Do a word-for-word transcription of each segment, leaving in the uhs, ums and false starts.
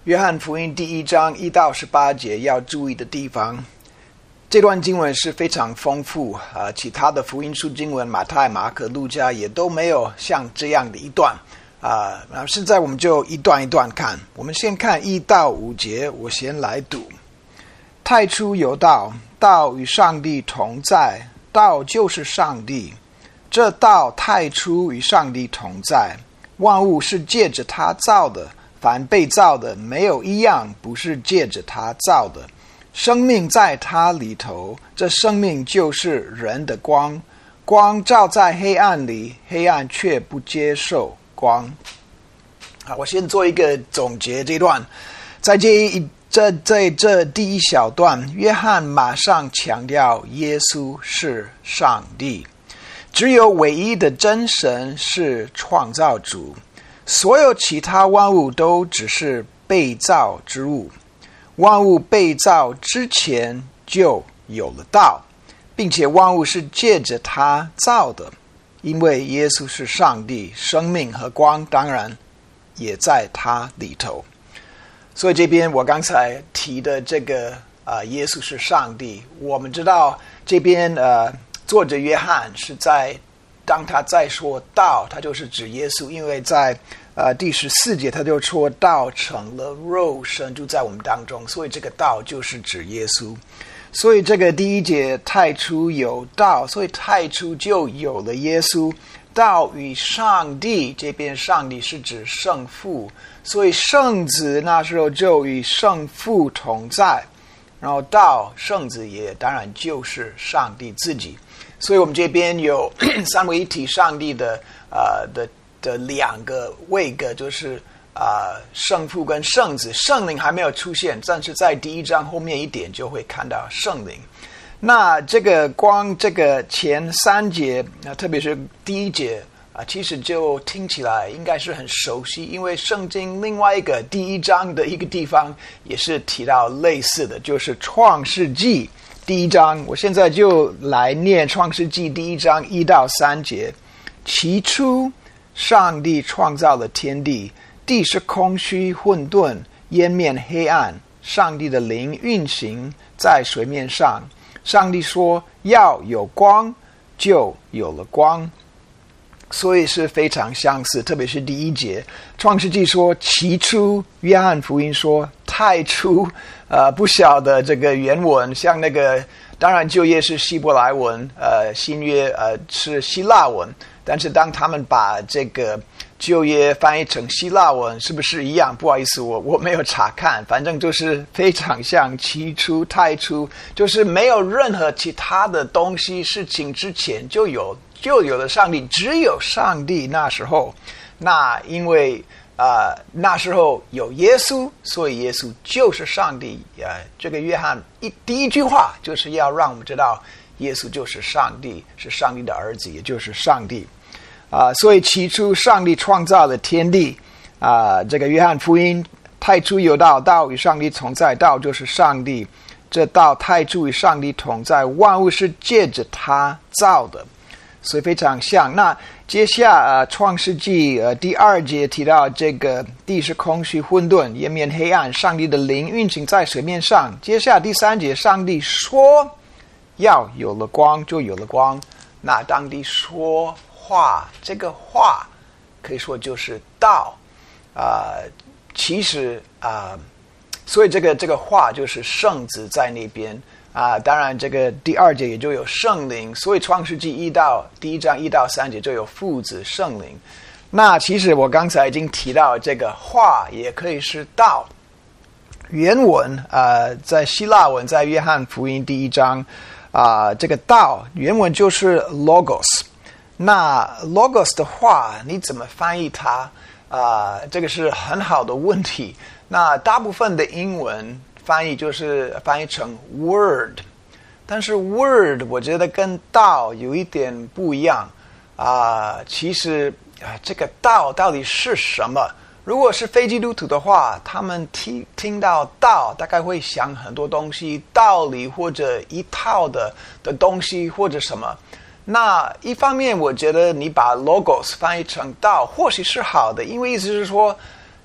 约翰福音第一章一到十八节要注意的地方，这段经文是非常丰富啊、呃，其他的福音书经文马太、马可、路加也都没有像这样的一段啊。然后现在我们就一段一段看，我们先看一到五节，我先来读。太初有道，道与上帝同在，道就是上帝。这道太初与上帝同在，万物是借着他造的，凡被造的没有一样不是借着他造的。生命在他里头，这生命就是人的光。光照在黑暗里，黑暗却不接受光。好，我先做一个总结。这段在这一这在这第一小段，约翰马上强调耶稣是上帝，只有唯一的真神是创造主，所有其他万物都只是被造之物。万物被造之前就有了道，并且万物是借着他造的，因为耶稣是上帝，生命和光当然也在他里头。所以这边我刚才提的这个呃，耶稣是上帝，我们知道这边呃，作者约翰是在当他在说道，他就是指耶稣，因为在呃第十四节他就说道成了肉身住在我们当中，所以这个道就是指耶稣。所以这个第一节太初有道，所以太初就有了耶稣。道与上帝，这边上帝是指圣父，所以圣子那时候就与圣父同在，然后道圣子也当然就是上帝自己。所以我们这边有三位一体上帝的呃的的两个位格，就是啊、呃、圣父跟圣子，圣灵还没有出现，但是在第一章后面一点就会看到圣灵。那这个光这个前三节啊，特别是第一节啊，其实就听起来应该是很熟悉，因为圣经另外一个第一章的一个地方也是提到类似的，就是创世纪第一章。我现在就来念创世纪第一章一到三节。起初上帝创造了天地，地是空虚混沌，渊面黑暗，上帝的灵运行在水面上。上帝说要有光，就有了光。所以是非常相似，特别是第一节创世纪说起初，约翰福音说太初。呃，不晓得这个原文，像那个当然旧约是希伯来文，呃，新约呃是希腊文，但是当他们把这个旧约翻译成希腊文，是不是一样？不好意思，我我没有查看，反正就是非常像起初太初，就是没有任何其他的东西事情之前就有就有了上帝，只有上帝那时候。那因为呃那时候有耶稣，所以耶稣就是上帝。呃，这个约翰一第一句话就是要让我们知道耶稣就是上帝，是上帝的儿子，也就是上帝。啊、呃，所以起初上帝创造了天地。啊、呃，这个约翰福音太初有道，道与上帝同在，道就是上帝。这道太初与上帝同在，万物是借着他造的，所以非常像。那接下呃创世纪呃第二节提到这个地是空虚混沌，渊面黑暗，上帝的灵运行在水面上。接下来第三节，上帝说要有了光，就有了光。那当地说话，这个话可以说就是道啊、呃，其实啊、呃，所以这个这个话就是圣子在那边啊、呃。当然，这个第二节也就有圣灵，所以创世纪一到第一章一到三节就有父子圣灵。那其实我刚才已经提到，这个话也可以是道。原文呃，在希腊文，在约翰福音第一章啊、呃，这个道原文就是 logos。那 logos 的话你怎么翻译它啊、呃？这个是很好的问题。那大部分的英文翻译就是翻译成 word， 但是 word 我觉得跟道有一点不一样啊、呃。其实啊、呃，这个道到底是什么？如果是非基督徒的话，他们听听到道，大概会想很多东西，道理或者一套的的东西或者什么。那一方面我觉得你把 logos 翻译成道或许是好的，因为意思是说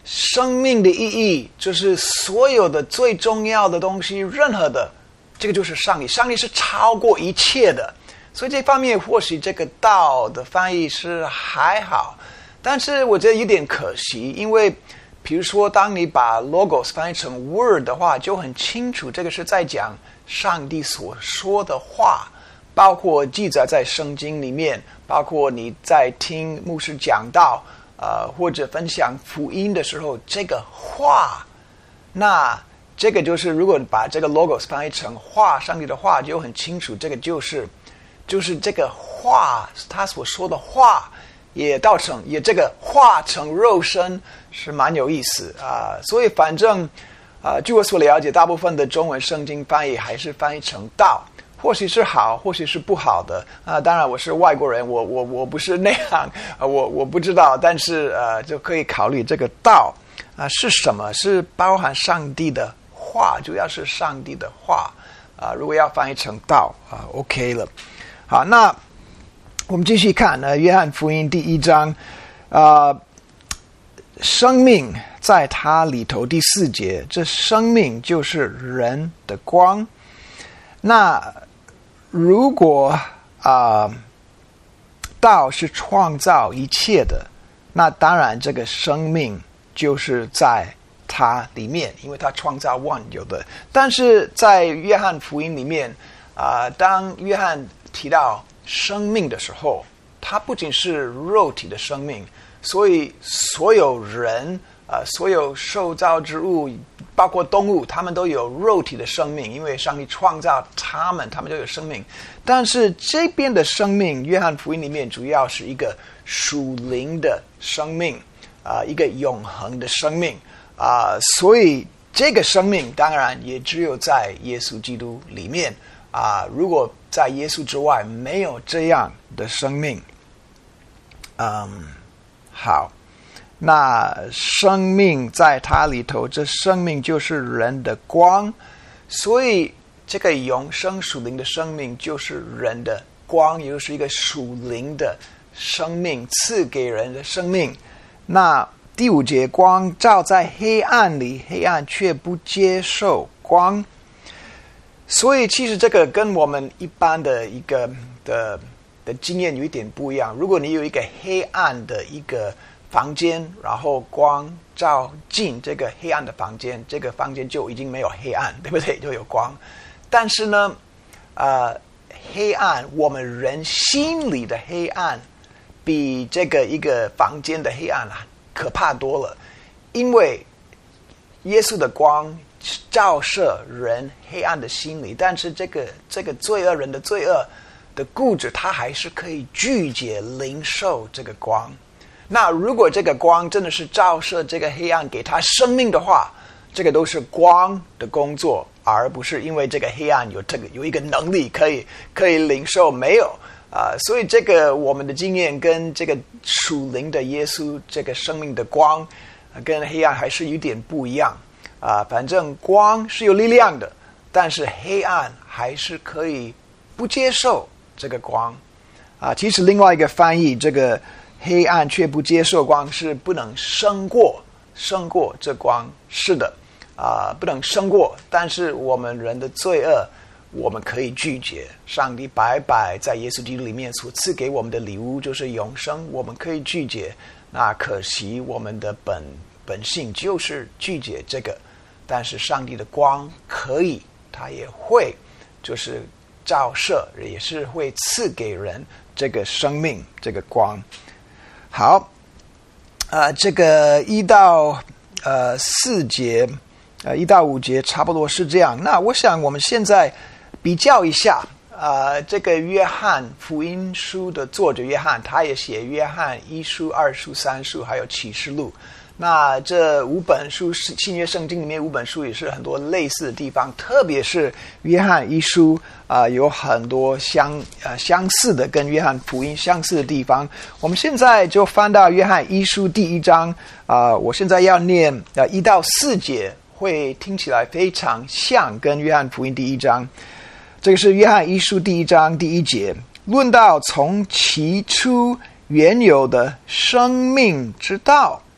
生命的意义就是所有的最重要的东西，任何的，这个就是上帝。上帝是超过一切的，所以这方面或许这个道的翻译是还好，但是我觉得有点可惜，因为比如说当你把 logos 翻译成 word 的话，就很清楚这个是在讲上帝所说的话，包括记载在圣经里面，包括你在听牧师讲道呃，或者分享福音的时候，这个话，那这个就是如果把这个 logos 翻译成话，上帝的话，就很清楚，这个就是就是这个话，他所说的话也道成也这个化成肉身，是蛮有意思啊、呃。所以反正啊、呃，据我所了解，大部分的中文圣经翻译还是翻译成道。或许是好，或许是不好的啊、呃！当然，我是外国人，我我我不是内行，呃、我我不知道。但是呃，就可以考虑这个道啊、呃、是什么？是包含上帝的话，主要是上帝的话啊、呃。如果要翻译成道啊、呃、，OK 了。好，那我们继续看呢，呃《约翰福音》第一章啊、呃，生命在它里头第四节，这生命就是人的光。那如果啊、呃，道是创造一切的，那当然这个生命就是在它里面，因为它创造万有的。但是在约翰福音里面啊、呃，当约翰提到生命的时候，它不仅是肉体的生命，所以所有人啊、呃，所有受造之物，包括动物，他们都有肉体的生命，因为上帝创造他们，他们都有生命。但是这边的生命，约翰福音里面主要是一个属灵的生命啊、呃，一个永恒的生命啊、呃，所以这个生命当然也只有在耶稣基督里面啊、呃，如果在耶稣之外没有这样的生命。嗯，好。那生命在它里头，这生命就是人的光，所以这个永生属灵的生命就是人的光，也就是一个属灵的生命，赐给人的生命。那第五节，光照在黑暗里，黑暗却不接受光。所以其实这个跟我们一般的一个的的经验有一点不一样。如果你有一个黑暗的一个房间，然后光照进这个黑暗的房间，这个房间就已经没有黑暗，对不对？就有光。但是呢，呃，黑暗，我们人心里的黑暗，比这个一个房间的黑暗啊可怕多了。因为耶稣的光照射人黑暗的心里，但是这个这个罪恶人的罪恶的固执，他还是可以拒绝领受这个光。那如果这个光真的是照射这个黑暗给他生命的话，这个都是光的工作，而不是因为这个黑暗有这个有一个能力可以可以领受，没有啊、呃。所以这个我们的经验跟这个属灵的耶稣这个生命的光、呃、跟黑暗还是有点不一样啊、呃。反正光是有力量的，但是黑暗还是可以不接受这个光啊、呃。其实另外一个翻译，这个黑暗却不接受光，是不能胜过胜过这光，是的啊、呃，不能胜过。但是我们人的罪恶，我们可以拒绝。上帝白白在耶稣基督里面所赐给我们的礼物就是永生，我们可以拒绝。那可惜我们的本本性就是拒绝这个，但是上帝的光可以，他也会就是照射，也是会赐给人这个生命，这个光。好，呃，这个一到呃四节，呃一到五节差不多是这样。那我想我们现在比较一下，呃，这个约翰福音书的作者约翰，他也写约翰一书、二书、三书，还有启示录。那这五本书，新约圣经里面五本书也是很多类似的地方，特别是约翰一书啊、呃，有很多相呃相似的，跟约翰福音相似的地方。我们现在就翻到约翰一书第一章啊、呃，我现在要念呃一到四节，会听起来非常像跟约翰福音第一章。这个是约翰一书第一章第一节，论到从起初原有的生命之道。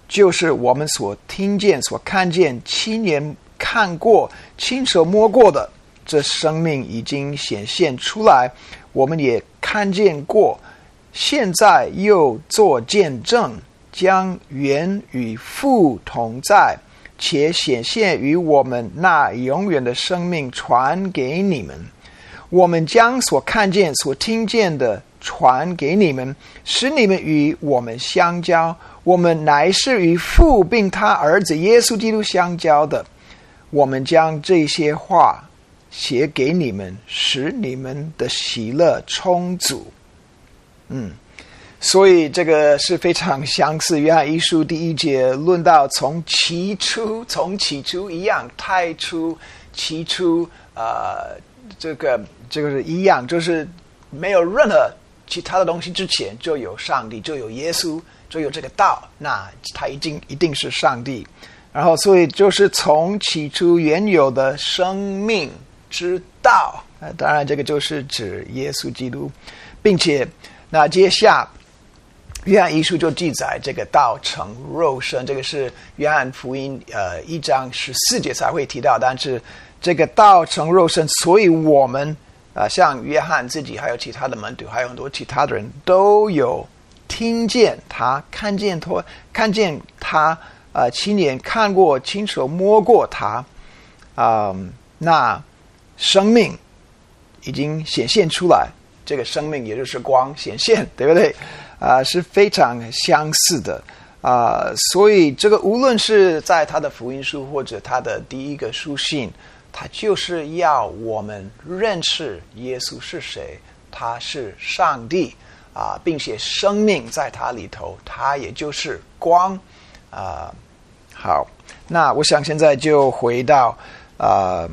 就是我们所听见、所看见、亲眼看过、亲手摸过的，这生命已经显现出来，我们也看见过，现在又做见证，将原与父同在，且显现于我们那永远的生命传给你们。我们将所看见、所听见的传给你们，使你们与我们相交。我们乃是与父并他儿子耶稣基督相交的。我们将这些话写给你们，使你们的喜乐充足。嗯，所以这个是非常相似。约翰一书第一节论到从起初，从起初一样，太初、起初，呃，这个这个是一样，就是没有任何其他的东西之前就有上帝，就有耶稣，就有这个道，那他一定一定是上帝。然后，所以就是从起初原有的生命之道，呃，当然这个就是指耶稣基督，并且那接下约翰一书就记载这个道成肉身，这个是约翰福音呃一章十四节才会提到，但是这个道成肉身，所以我们啊、呃，像约翰自己，还有其他的门徒，还有很多其他的人都有听见他，看见他，看见他。呃，亲眼看过，亲手摸过他，啊、呃，那生命已经显现出来，这个生命也就是光显现，对不对？啊、呃，是非常相似的啊、呃，所以这个无论是在他的福音书或者他的第一个书信，他就是要我们认识耶稣是谁，他是上帝啊、呃，并且生命在他里头，他也就是光啊。呃好，那我想现在就回到呃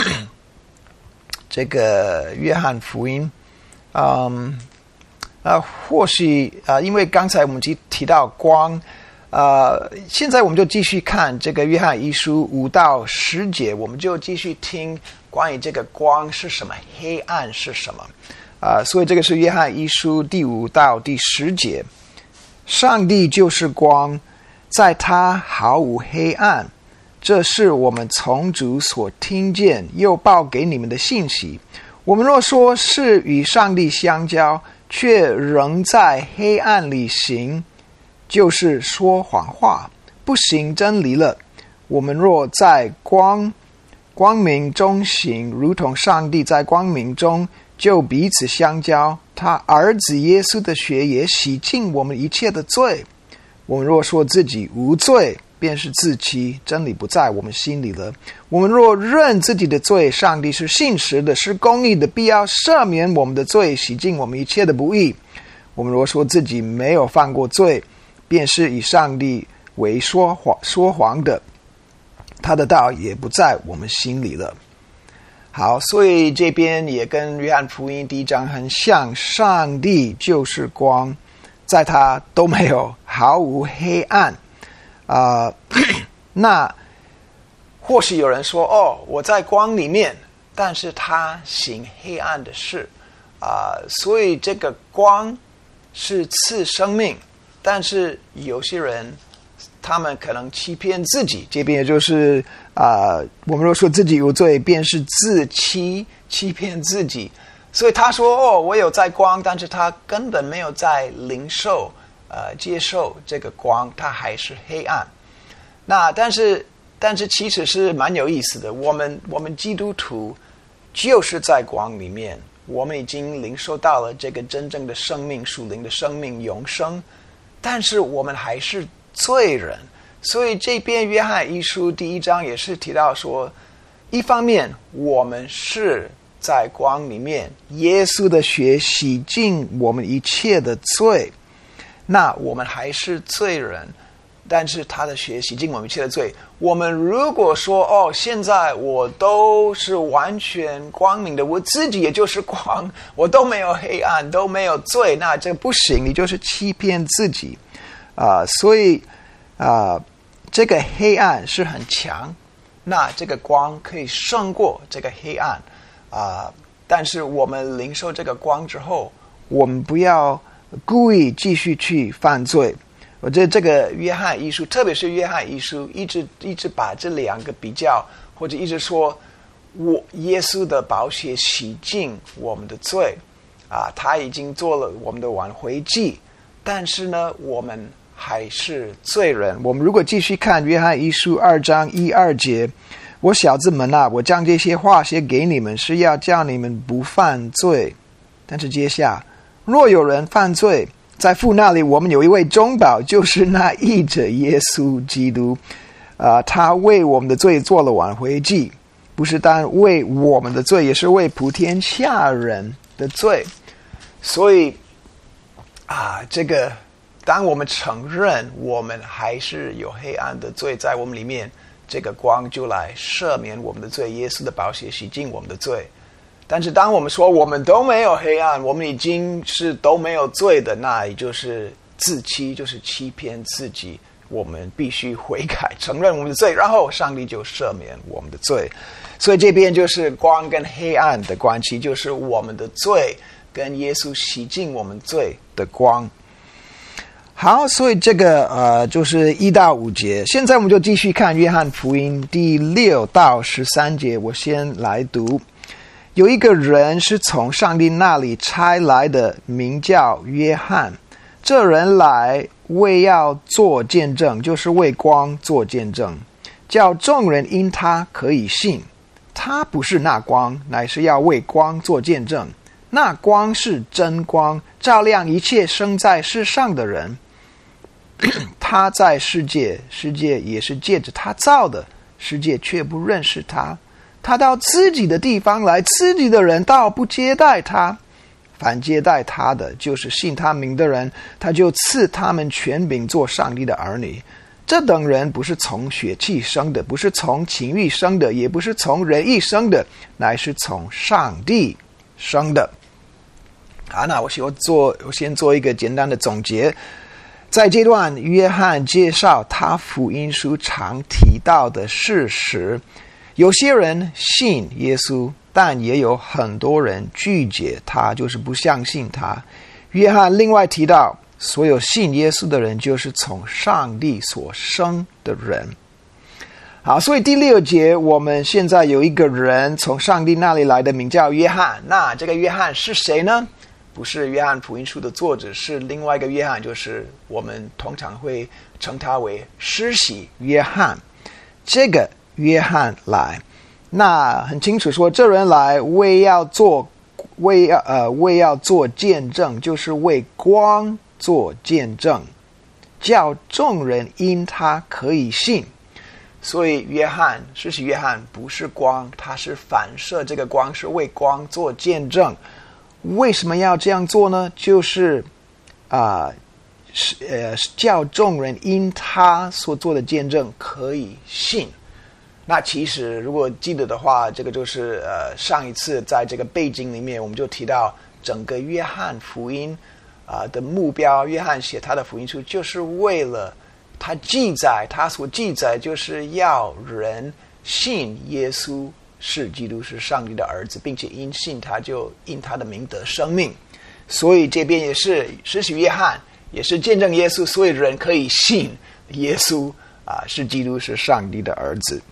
这个约翰福音，嗯啊，或许啊、呃，因为刚才我们提提到光，呃，现在我们就继续看这个约翰一书五到十节，我们就继续听关于这个光是什么，黑暗是什么啊、呃，所以这个是约翰一书第五到第十节，上帝就是光。在他毫无黑暗，这是我们从主所听见又报给你们的信息。我们若说是与上帝相交，却仍在黑暗里行，就是说谎话，不行真理了。我们若在光光明中行，如同上帝在光明中，就彼此相交。他儿子耶稣的血也洗净我们一切的罪。我们若说自己无罪，便是自欺，真理不在我们心里了。我们若认自己的罪，上帝是信实的，是公义的，必要赦免我们的罪，洗净我们一切的不义。我们若说自己没有犯过罪，便是以上帝为说谎说谎的，他的道也不在我们心里了。好，所以这边也跟约翰福音第一章很像，上帝就是光，在他都没有毫无黑暗啊、呃。那或许有人说，哦，我在光里面，但是他行黑暗的事啊、呃，所以这个光是赐生命，但是有些人他们可能欺骗自己，这边也就是啊、呃，我们若说自己无罪，便是自欺，欺骗自己。所以他说，哦，我有在光，但是他根本没有在领受呃接受这个光，他还是黑暗。那但是但是其实是蛮有意思的，我们我们基督徒就是在光里面，我们已经领受到了这个真正的生命，属灵的生命永生，但是我们还是罪人。所以这边约翰一书第一章也是提到说，一方面我们是在光里面，耶稣的血洗净我们一切的罪，那我们还是罪人，但是他的血洗净我们一切的罪。我们如果说，哦，现在我都是完全光明的，我自己也就是光，我都没有黑暗，都没有罪，那这不行，你就是欺骗自己啊、呃！所以啊、呃，这个黑暗是很强，那这个光可以胜过这个黑暗啊、呃！但是我们领受这个光之后，我们不要故意继续去犯罪， 我觉得这个约翰一书，特别是约翰一书，一直一直把这两个比较，或者一直说，我耶稣的宝血洗净我们的罪，啊，他已经做了我们的挽回祭，但是呢，我们还是罪人。我们如果继续看约翰一书二章一二节，我小子们啊，我将这些话写给你们，是要叫你们不犯罪。但是接下，若有人犯罪，在父那里，我们有一位中保，就是那义者耶稣基督。啊，他为我们的罪做了挽回祭，不是单为我们的罪，也是为普天下人的罪。所以啊，这个当我们承认我们还是有黑暗的罪在我们里面，这个光就来赦免我们的罪，耶稣的宝血洗净我们的罪。但是当我们说我们都没有黑暗，我们已经是都没有罪的，那也就是自欺，就是欺骗自己。我们必须悔改，承认我们的罪，然后上帝就赦免我们的罪。所以这边就是光跟黑暗的关系，就是我们的罪跟耶稣洗净我们罪的光。好，所以这个呃就是一到五节。现在我们就继续看约翰福音第六到十三节，我先来读。有一个人是从上帝那里差来的，名叫约翰。这人来为要做见证，就是为光做见证，叫众人因他可以信。他不是那光，乃是要为光做见证。那光是真光，照亮一切生在世上的人。他在世界，世界也是借着他造的，世界却不认识他。他到自己的地方来，自己的人倒不接待他。凡接待他的，就是信他名的人，他就赐他们权柄做上帝的儿女。这等人不是从血气生的，不是从情欲生的，也不是从人意生的，乃是从上帝生的。好，那我先做，我先做一个简单的总结。在这段，约翰介绍他福音书常提到的事实。有些人信耶稣，但也有很多人拒绝他，就是不相信他。约翰另外提到，所有信耶稣的人就是从上帝所生的人。好，所以第六节，我们现在有一个人从上帝那里来的，名叫约翰。那这个约翰是谁呢？不是约翰福音书的作者，是另外一个约翰，就是我们通常会称他为施洗约翰。这个约翰来，那很清楚说，这人来为要做为要呃为要做见证，就是为光做见证，叫众人因他可以信。所以约翰，施洗约翰不是光，他是反射这个光，是为光做见证。为什么要这样做呢？就是啊、呃，呃，叫众人因他所做的见证可以信。那其实如果记得的话，这个就是呃上一次在这个背景里面，我们就提到整个约翰福音啊、呃、的目标。约翰写他的福音书，就是为了他记载，他所记载就是要人信耶稣是基督，是上帝的儿子，并且因信他就因他的名得生命。所以这边也是施洗约翰也是见证耶稣，所以人可以信耶稣啊、呃、是基督，是上帝的儿子。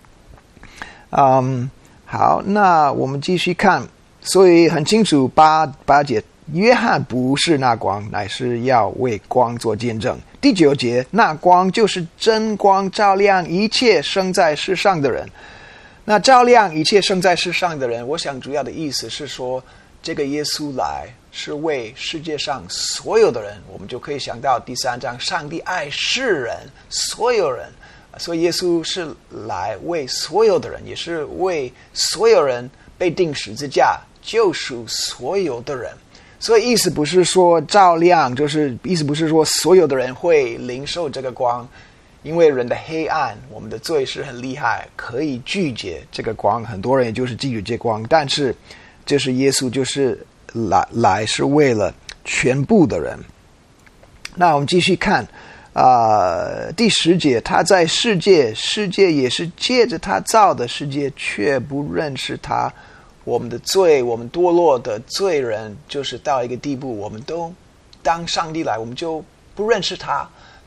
嗯，好，那我们继续看。所以很清楚，八八节，约翰不是那光，乃是要为光做见证。第九节，那光就是真光，照亮一切生在世上的人。那照亮一切生在世上的人，我想主要的意思是说，这个耶稣来是为世界上所有的人。我们就可以想到第三章，上帝爱世人，所有人。所以耶稣是来为所有的人，也是为所有人被钉十字架，救赎所有的人。所以意思不是说照亮，就是意思不是说所有的人会领受这个光，因为人的黑暗，我们的罪是很厉害，可以拒绝这个光，很多人也就是拒绝这光。但是这是耶稣就是来来是为了全部的人。那我们继续看呃，第十节，他在世界，世界也是借着他造的，世界却不认识他。我们的罪，我们堕落的罪人，就是到一个地步，我们都当上帝来，我们就不认识他。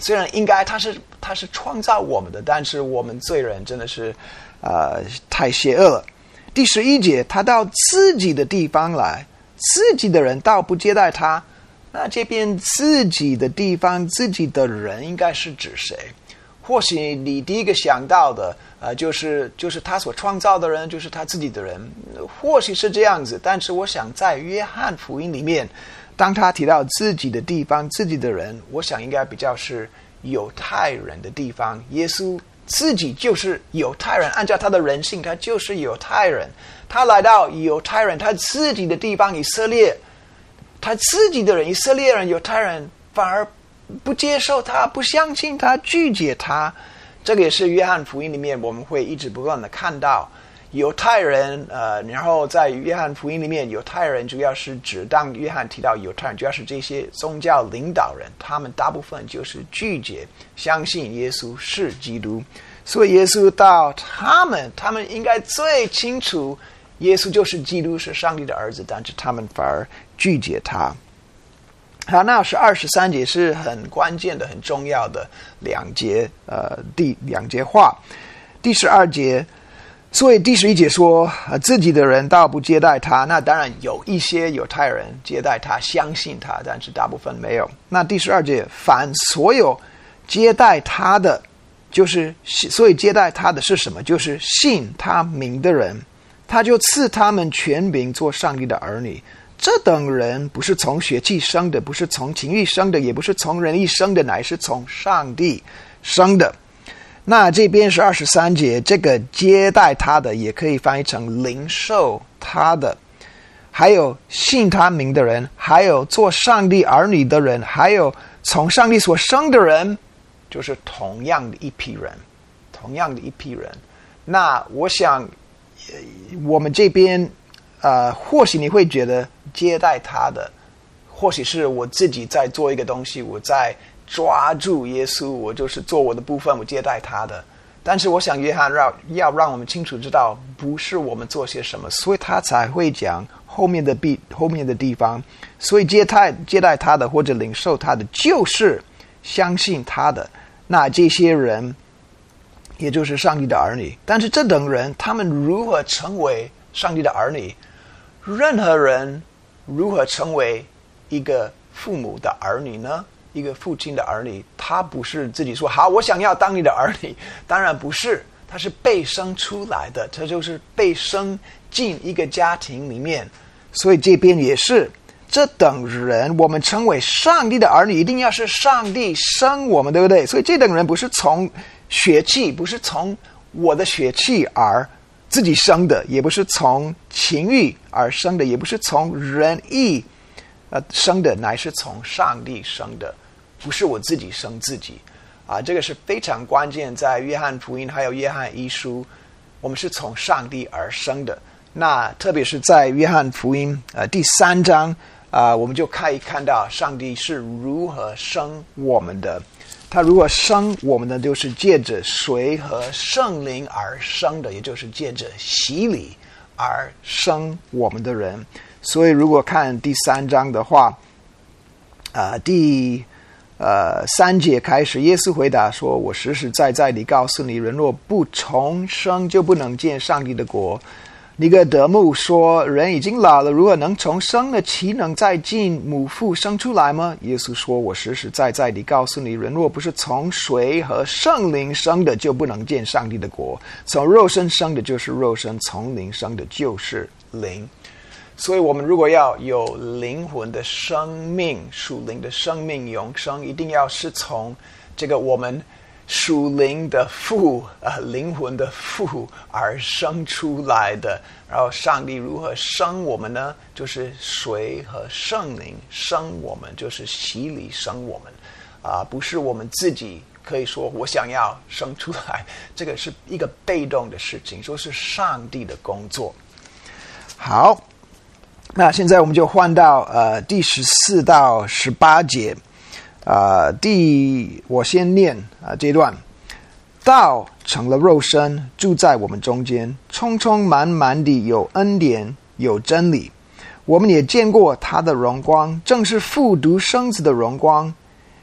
虽然应该他是他是创造我们的，但是我们罪人真的是呃太邪恶了。第十一节，他到自己的地方来，自己的人倒不接待他。那这边自己的地方，自己的人应该是指谁？或许你第一个想到的呃就是就是他所创造的人，就是他自己的人，或许是这样子。但是我想在约翰福音里面，当他提到自己的地方，自己的人，我想应该比较是犹太人的地方。耶稣自己就是犹太人，按照他的人性，他就是犹太人。他来到犹太人他自己的地方以色列，他自己的人以色列人犹太人反而不接受他，不相信他，拒绝他。这个也是约翰福音里面我们会一直不断的看到犹太人，呃，然后在约翰福音里面，犹太人主要是指，当约翰提到犹太人，主要是这些宗教领导人，他们大部分就是拒绝相信耶稣是基督。所以耶稣到他们，他们应该最清楚耶稣就是基督，是上帝的儿子，但是他们反而拒绝他。好，那是二十三节是很关键的、很重要的两节，呃，第两节话。第十二节。所以第十一节说、呃、自己的人倒不接待他，那当然有一些犹太人接待他，相信他，但是大部分没有。那第十二节，凡所有接待他的，就是所以接待他的是什么？就是信他名的人，他就赐他们权柄做上帝的儿女。这等人不是从血气生的，不是从情欲生的，也不是从人意生的，乃是从上帝生的。那这边是二十三节，这个接待他的也可以翻译成领受他的，还有信他名的人，还有做上帝儿女的人，还有从上帝所生的人，就是同样的一批人，同样的一批人。那我想我们这边呃，或许你会觉得接待他的或许是我自己在做一个东西，我在抓住耶稣，我就是做我的部分，我接待他的。但是我想约翰要要让我们清楚知道，不是我们做些什么，所以他才会讲后面的地后面的地方。所以接待接待他的或者领受他的，就是相信他的。那这些人也就是上帝的儿女。但是这等人他们如何成为上帝的儿女？任何人如何成为一个父母的儿女呢？一个父亲的儿女，他不是自己说好我想要当你的儿女，当然不是，他是被生出来的，他就是被生进一个家庭里面。所以这边也是这等人，我们称为上帝的儿女，一定要是上帝生我们，对不对？所以这等人不是从血气，不是从我的血气而自己生的，也不是从情欲而生的，也不是从人意呃生的，乃是从上帝生的，不是我自己生自己啊！这个是非常关键，在约翰福音还有约翰一书，我们是从上帝而生的。那特别是在约翰福音呃第三章啊、呃，我们就可以看到上帝是如何生我们的。他如果生我们的，就是借着水和圣灵而生的，也就是借着洗礼而生我们的人。所以如果看第三章的话，呃，第呃三节开始，耶稣回答说：“我实实在在地告诉你，人若不重生，就不能见上帝的国。”尼哥德慕说：“人已经老了，如果能重生呢，岂能再进母腹生出来吗？”耶稣说：“我实实在在地告诉你，人若不是从水和圣灵生的，就不能见上帝的国。从肉身生的就是肉身，从灵生的就是灵。”所以我们如果要有灵魂的生命，属灵的生命永生，一定要是从这个我们属灵的父呃灵魂的父而生出来的。然后上帝如何生我们呢？就是水和圣灵生我们，就是洗礼生我们啊、呃，不是我们自己可以说我想要生出来，这个是一个被动的事情，说是上帝的工作。好，那现在我们就换到呃第十四到十八节，啊、呃，第我先念啊、呃、这段，道成了肉身，住在我们中间，充充满满地有恩典，有真理。我们也见过他的荣光，正是父独生子的荣光，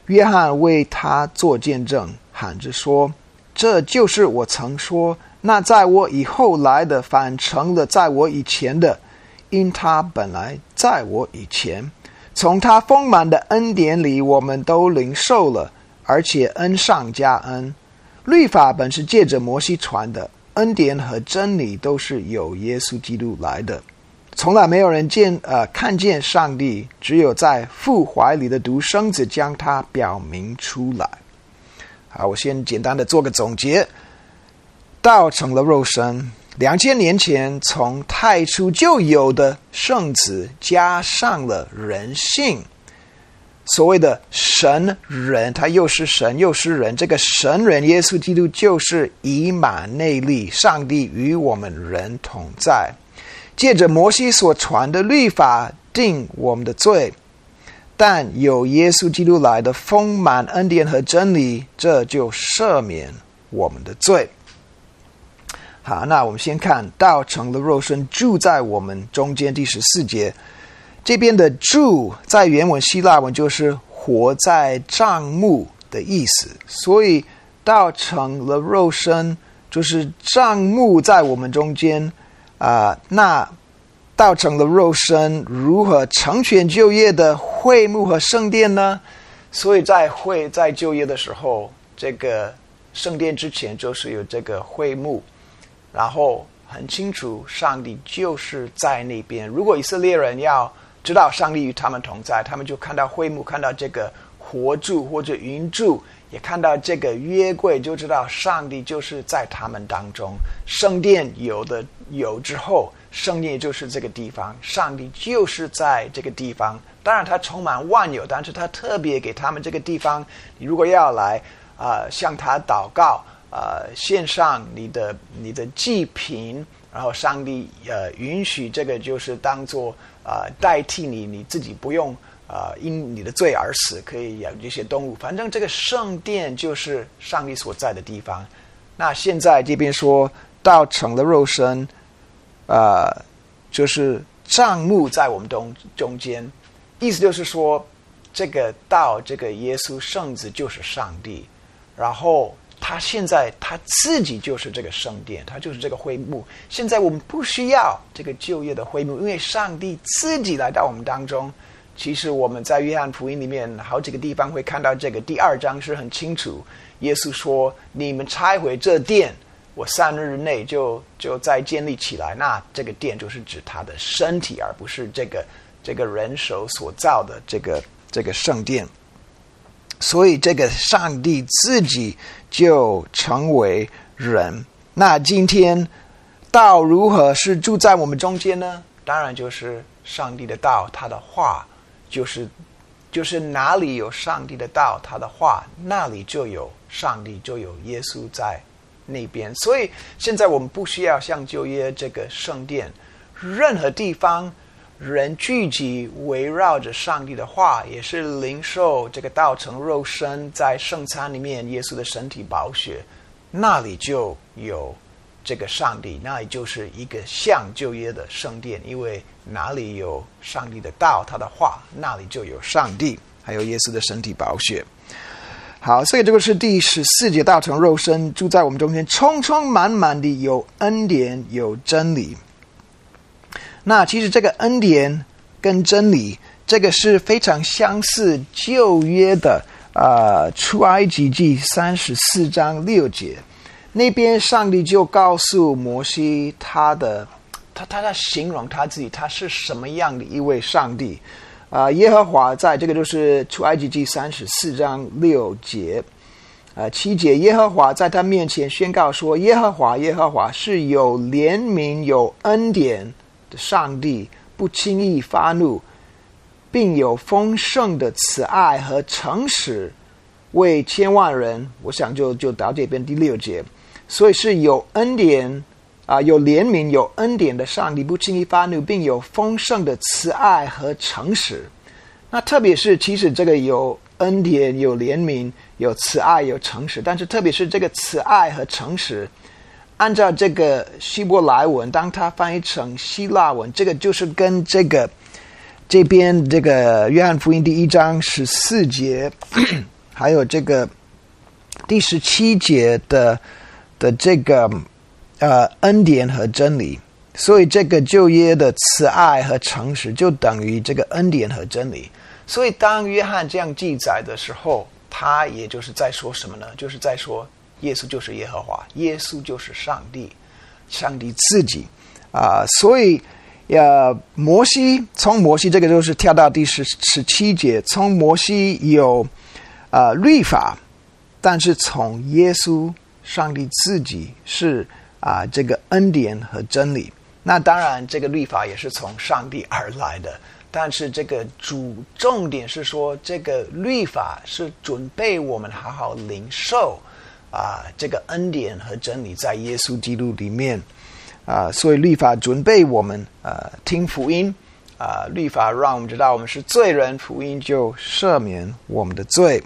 约翰为他做见证，喊着说：这就是我曾说，那在我以后来的反成了在我以前的，因他本来在我以前。从他丰满的恩典里，我们都领受了，而且恩上加恩。律法本是借着摩西传的，恩典和真理都是由耶稣基督来的。从来没有人见呃看见上帝，只有在父怀里的独生子将他表明出来。好，我先简单的做个总结。道成了肉身，两千年前从太初就有的圣子加上了人性。所谓的神人，他又是神又是人，这个神人耶稣基督就是以马内利，上帝与我们人同在。借着摩西所传的律法定我们的罪，但有耶稣基督来的丰满恩典和真理，这就赦免我们的罪。好，那我们先看道成了肉身，住在我们中间。第十四节，这边的住在原文希腊文就是活在帐幕的意思，所以道成了肉身就是帐幕在我们中间啊、呃。那道成了肉身，如何成全旧约的会幕和圣殿呢？所以在会在旧约的时候，这个圣殿之前就是有这个会幕，然后很清楚上帝就是在那边。如果以色列人要知道上帝与他们同在，他们就看到会幕，看到这个活柱或者云柱，也看到这个约柜，就知道上帝就是在他们当中。圣殿有的有之后，圣殿就是这个地方，上帝就是在这个地方。当然他充满万有，但是他特别给他们这个地方，你如果要来啊、呃、向他祷告，呃献上你的你的祭品，然后上帝呃允许这个就是当作呃代替你，你自己不用呃因你的罪而死，可以养这些动物。反正这个圣殿就是上帝所在的地方。那现在这边说道成了肉身，呃就是帐幕在我们中中间，意思就是说这个道这个耶稣圣子就是上帝，然后他现在他自己就是这个圣殿，他就是这个会幕。现在我们不需要这个旧约的会幕，因为上帝自己来到我们当中。其实我们在约翰福音里面好几个地方会看到这个，第二章是很清楚，耶稣说你们拆毁这殿，我三日内就就再建立起来。那这个殿就是指他的身体，而不是这个这个人手所造的这个这个圣殿。所以这个上帝自己就成为人。那今天道如何是住在我们中间呢？当然就是上帝的道，他的话就是就是哪里有上帝的道，他的话那里就有上帝，就有耶稣在那边。所以现在我们不需要像旧约这个圣殿，任何地方人聚集围绕着上帝的话，也是领受这个道成肉身，在圣餐里面耶稣的身体宝血，那里就有这个上帝，那里就是一个像旧约的圣殿。因为哪里有上帝的道，他的话，那里就有上帝，还有耶稣的身体宝血。好，所以这个是第十四节，道成肉身，住在我们中间，充充满满的有恩典有真理。那其实这个恩典跟真理，这个是非常相似旧约的呃出埃及记三十四章六节，那边上帝就告诉摩西他的他他在形容他自己，他是什么样的一位上帝啊、呃？耶和华在这个就是出埃及记三十四章六节。呃，七节，耶和华在他面前宣告说：耶和华耶和华是有怜悯有恩典的上帝，不轻易发怒，并有丰盛的慈爱和诚实，为千万人。我想就就到这边第六节，所以是有恩典啊、呃，有怜悯有恩典的上帝，不轻易发怒，并有丰盛的慈爱和诚实。那特别是其实这个有恩典有怜悯有慈爱有诚实，但是特别是这个慈爱和诚实，按照这个希伯来文，当它翻译成希腊文，这个就是跟这个这边这个约翰福音第一章十四节还有这个第十七节的的这个呃恩典和真理。所以这个旧约的慈爱和诚实就等于这个恩典和真理。所以当约翰这样记载的时候，他也就是在说什么呢？就是在说耶稣就是耶和华，耶稣就是上帝，上帝自己啊、呃。所以呃，摩西从摩西这个就是跳到第十十七节，从摩西有呃律法，但是从耶稣上帝自己是啊、呃、这个恩典和真理。那当然这个律法也是从上帝而来的，但是这个主重点是说这个律法是准备我们好好领受啊、呃、这个恩典和真理在耶稣基督里面啊、呃，所以律法准备我们呃听福音啊、呃，律法让我们知道我们是罪人，福音就赦免我们的罪。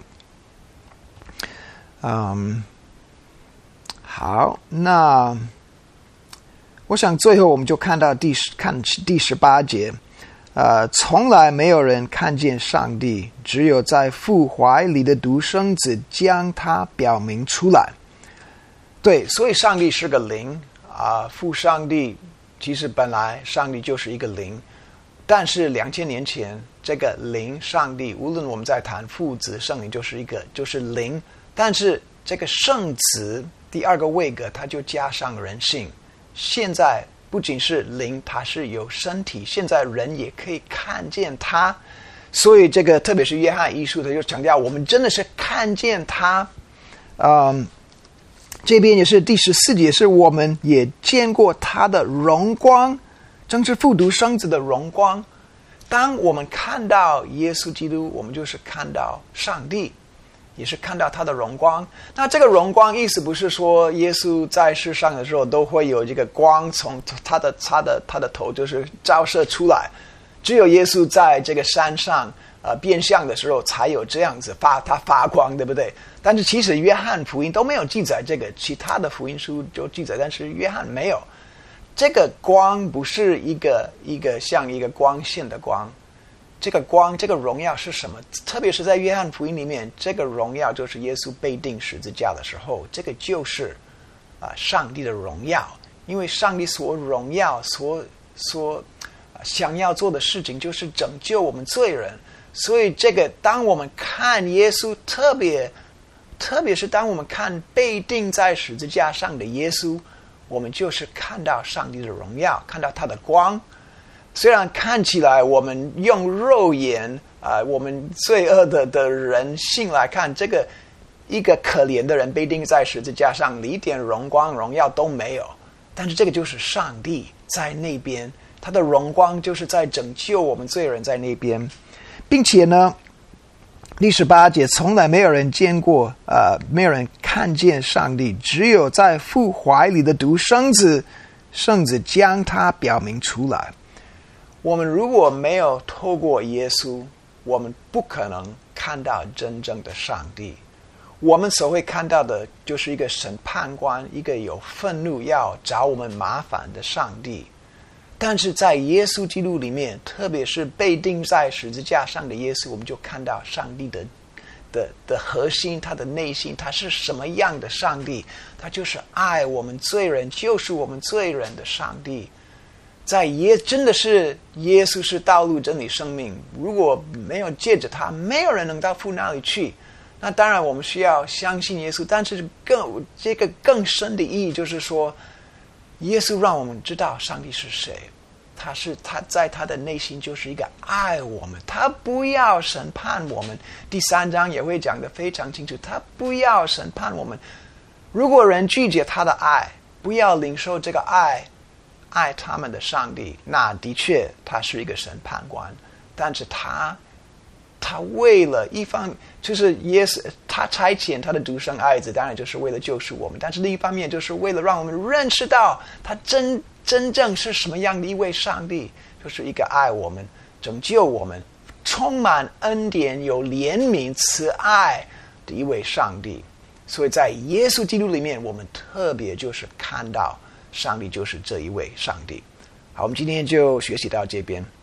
嗯，好，那我想最后我们就看到第十看第十八节，呃，从来没有人看见上帝，只有在父怀里的独生子将他表明出来。对，所以上帝是个灵啊、呃，父上帝其实本来上帝就是一个灵，但是两千年前这个灵上帝，无论我们在谈父子圣灵，就是一个就是灵，但是这个圣子第二个位格，它就加上人性。现在不仅是灵，它是有身体，现在人也可以看见他。所以这个特别是约翰一书，他就强调我们真的是看见他。嗯，这边也是第十四节，是我们也见过他的荣光，正是父独生子的荣光。当我们看到耶稣基督，我们就是看到上帝，也是看到他的荣光。那这个荣光意思不是说耶稣在世上的时候都会有这个光从他的他的他的头就是照射出来，只有耶稣在这个山上呃变相的时候才有这样子发他发光，对不对？但是其实约翰福音都没有记载这个，其他的福音书就记载，但是约翰没有。这个光不是一个一个像一个光线的光，这个光这个荣耀是什么？特别是在约翰福音里面，这个荣耀就是耶稣被钉十字架的时候，这个就是啊、呃、上帝的荣耀。因为上帝所荣耀所所、呃、想要做的事情就是拯救我们罪人，所以这个当我们看耶稣，特别特别是当我们看被钉在十字架上的耶稣，我们就是看到上帝的荣耀，看到他的光。虽然看起来我们用肉眼啊、呃，我们罪恶的的人性来看，这个一个可怜的人被钉在十字架上，一点荣光荣耀都没有，但是这个就是上帝在那边，他的荣光就是在拯救我们罪人在那边。并且呢，第十八节，从来没有人见过呃，没有人看见上帝，只有在父怀里的独生子，圣子将他表明出来。我们如果没有透过耶稣，我们不可能看到真正的上帝。我们所会看到的就是一个审判官，一个有愤怒要找我们麻烦的上帝。但是在耶稣基督里面，特别是被钉在十字架上的耶稣，我们就看到上帝的的的核心，他的内心，他是什么样的上帝？他就是爱我们罪人，就是我们罪人的上帝。在耶真的是耶稣是道路真理生命，如果没有借着他，没有人能到父那里去。那当然我们需要相信耶稣，但是更这个更深的意义就是说，耶稣让我们知道上帝是谁，他是他在他的内心就是一个爱我们，他不要审判我们。第三章也会讲得非常清楚，他不要审判我们。如果人拒绝他的爱，不要领受这个爱，爱他们的上帝，那的确他是一个审判官。但是他他为了一方就是耶稣，他差遣他的独生爱子，当然就是为了救赎我们，但是另一方面就是为了让我们认识到他真真正是什么样的一位上帝，就是一个爱我们、拯救我们、充满恩典、有怜悯、慈爱的一位上帝。所以在耶稣基督里面，我们特别就是看到上帝就是这一位上帝。好，我们今天就学习到这边。